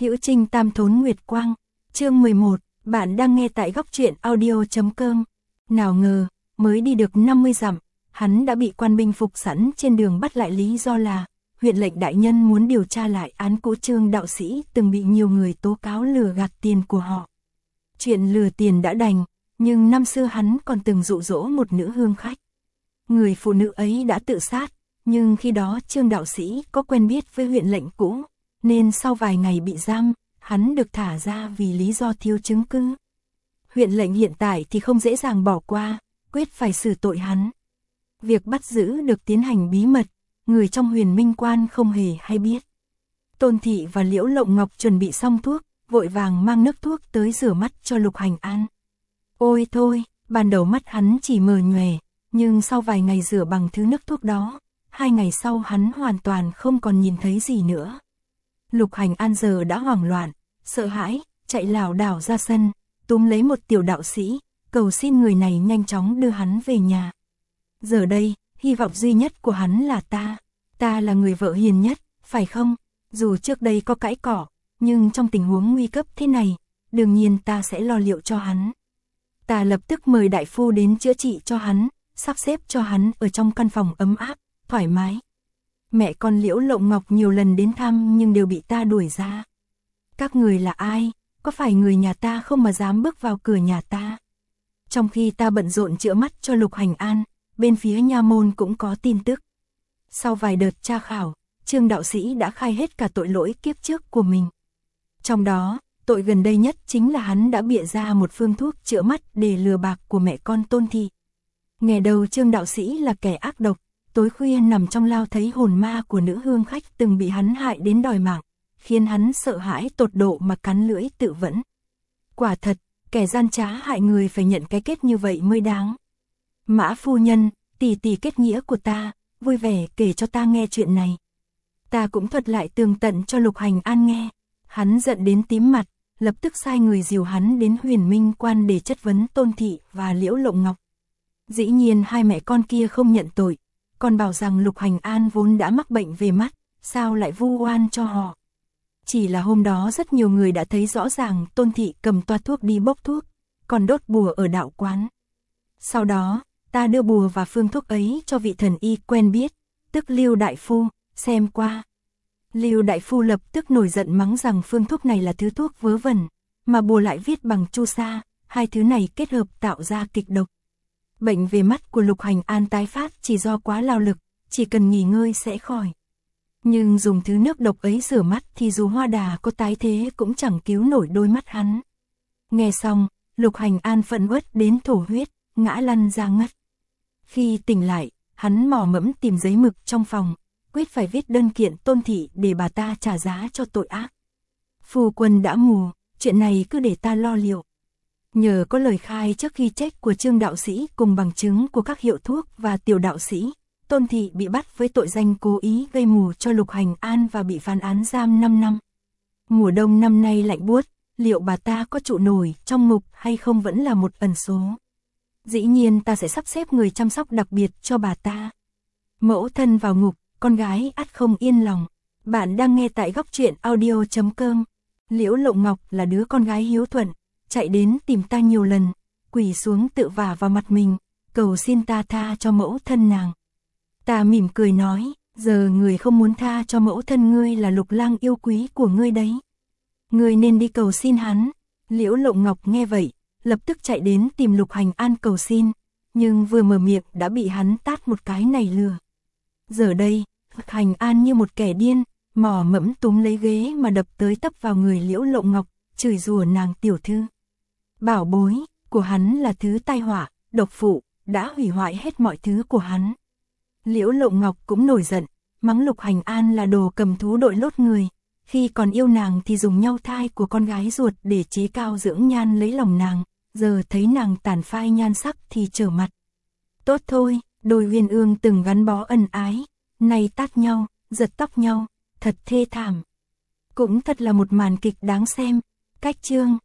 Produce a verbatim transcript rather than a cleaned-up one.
Hữu Trinh Tam Thốn Nguyệt Quang, chương mười một, bạn đang nghe tại góc truyện audio chấm com. Nào ngờ, mới đi được năm mươi dặm, hắn đã bị quan binh phục sẵn trên đường bắt lại, lý do là huyện lệnh đại nhân muốn điều tra lại án cũ Trương đạo sĩ từng bị nhiều người tố cáo lừa gạt tiền của họ. Chuyện lừa tiền đã đành, nhưng năm xưa hắn còn từng dụ dỗ một nữ hương khách. Người phụ nữ ấy đã tự sát, nhưng khi đó Trương đạo sĩ có quen biết với huyện lệnh cũ, nên sau vài ngày bị giam, hắn được thả ra vì lý do thiếu chứng cứ. Huyện lệnh hiện tại thì không dễ dàng bỏ qua, quyết phải xử tội hắn. Việc bắt giữ được tiến hành bí mật, người trong Huyền Minh Quan không hề hay biết. Tôn Thị và Liễu Lộng Ngọc chuẩn bị xong thuốc, vội vàng mang nước thuốc tới rửa mắt cho Lục Hành An. Ôi thôi, ban đầu mắt hắn chỉ mờ nhòe, nhưng sau vài ngày rửa bằng thứ nước thuốc đó, hai ngày sau hắn hoàn toàn không còn nhìn thấy gì nữa. Lục Hành An giờ đã hoảng loạn, sợ hãi, chạy lảo đảo ra sân, túm lấy một tiểu đạo sĩ, cầu xin người này nhanh chóng đưa hắn về nhà. Giờ đây, hy vọng duy nhất của hắn là ta. Ta là người vợ hiền nhất, phải không? Dù trước đây có cãi cỏ, nhưng trong tình huống nguy cấp thế này, đương nhiên ta sẽ lo liệu cho hắn. Ta lập tức mời đại phu đến chữa trị cho hắn, sắp xếp cho hắn ở trong căn phòng ấm áp, thoải mái. Mẹ con Liễu Lộng Ngọc nhiều lần đến thăm nhưng đều bị ta đuổi ra. Các người là ai? Có phải người nhà ta không mà dám bước vào cửa nhà ta? Trong khi ta bận rộn chữa mắt cho Lục Hành An, bên phía nha môn cũng có tin tức. Sau vài đợt tra khảo, Trương đạo sĩ đã khai hết cả tội lỗi kiếp trước của mình. Trong đó, tội gần đây nhất chính là hắn đã bịa ra một phương thuốc chữa mắt để lừa bạc của mẹ con Tôn Thị. Nghe đầu Trương đạo sĩ là kẻ ác độc, tối khuya nằm trong lao thấy hồn ma của nữ hương khách từng bị hắn hại đến đòi mạng, khiến hắn sợ hãi tột độ mà cắn lưỡi tự vẫn. Quả thật, kẻ gian trá hại người phải nhận cái kết như vậy mới đáng. Mã phu nhân, tỷ tỷ kết nghĩa của ta, vui vẻ kể cho ta nghe chuyện này. Ta cũng thuật lại tường tận cho Lục Hành An nghe. Hắn giận đến tím mặt, lập tức sai người dìu hắn đến Huyền Minh Quan để chất vấn Tôn Thị và Liễu Lộng Ngọc. Dĩ nhiên hai mẹ con kia không nhận tội, còn bảo rằng Lục Hành An vốn đã mắc bệnh về mắt, sao lại vu oan cho họ. Chỉ là hôm đó rất nhiều người đã thấy rõ ràng Tôn Thị cầm toa thuốc đi bốc thuốc, còn đốt bùa ở đạo quán. Sau đó, ta đưa bùa và phương thuốc ấy cho vị thần y quen biết, tức Lưu đại phu, xem qua. Lưu đại phu lập tức nổi giận mắng rằng phương thuốc này là thứ thuốc vớ vẩn, mà bùa lại viết bằng chu sa, hai thứ này kết hợp tạo ra kịch độc. Bệnh về mắt của Lục Hành An tái phát chỉ do quá lao lực, chỉ cần nghỉ ngơi sẽ khỏi. Nhưng dùng thứ nước độc ấy rửa mắt thì dù hoa đà có tái thế cũng chẳng cứu nổi đôi mắt hắn. Nghe xong, Lục Hành An phẫn uất đến thổ huyết, ngã lăn ra ngất. Khi tỉnh lại, hắn mò mẫm tìm giấy mực trong phòng, quyết phải viết đơn kiện Tôn Thị để bà ta trả giá cho tội ác. Phu quân đã mù, chuyện này cứ để ta lo liệu. Nhờ có lời khai trước khi chết của Trương đạo sĩ cùng bằng chứng của các hiệu thuốc và tiểu đạo sĩ, Tôn Thị bị bắt với tội danh cố ý gây mù cho Lục Hành An và bị phán án giam năm năm. Mùa đông năm nay lạnh buốt, liệu bà ta có trụ nổi trong ngục hay không vẫn là một ẩn số. Dĩ nhiên ta sẽ sắp xếp người chăm sóc đặc biệt cho bà ta. Mẫu thân vào ngục, con gái ắt không yên lòng. Bạn đang nghe tại góc truyện audio chấm com. Liễu Lộng Ngọc là đứa con gái hiếu thuận, chạy đến tìm ta nhiều lần, quỳ xuống tự vả vào mặt mình, cầu xin ta tha cho mẫu thân nàng. Ta mỉm cười nói, giờ người không muốn tha cho mẫu thân ngươi là Lục lang yêu quý của ngươi đấy. Ngươi nên đi cầu xin hắn. Liễu Lộng Ngọc nghe vậy, lập tức chạy đến tìm Lục Hành An cầu xin, nhưng vừa mở miệng đã bị hắn tát một cái này lừa. Giờ đây, Lục Hành An như một kẻ điên, mò mẫm túm lấy ghế mà đập tới tấp vào người Liễu Lộng Ngọc, chửi rủa nàng tiểu thư. Bảo bối của hắn là thứ tai họa, độc phụ, đã hủy hoại hết mọi thứ của hắn. Liễu Lộng Ngọc cũng nổi giận, mắng Lục Hành An là đồ cầm thú đội lốt người, khi còn yêu nàng thì dùng nhau thai của con gái ruột để chế cao dưỡng nhan lấy lòng nàng, giờ thấy nàng tàn phai nhan sắc thì trở mặt. Tốt thôi, đôi uyên ương từng gắn bó ân ái, nay tát nhau, giật tóc nhau, thật thê thảm. Cũng thật là một màn kịch đáng xem. Cách chương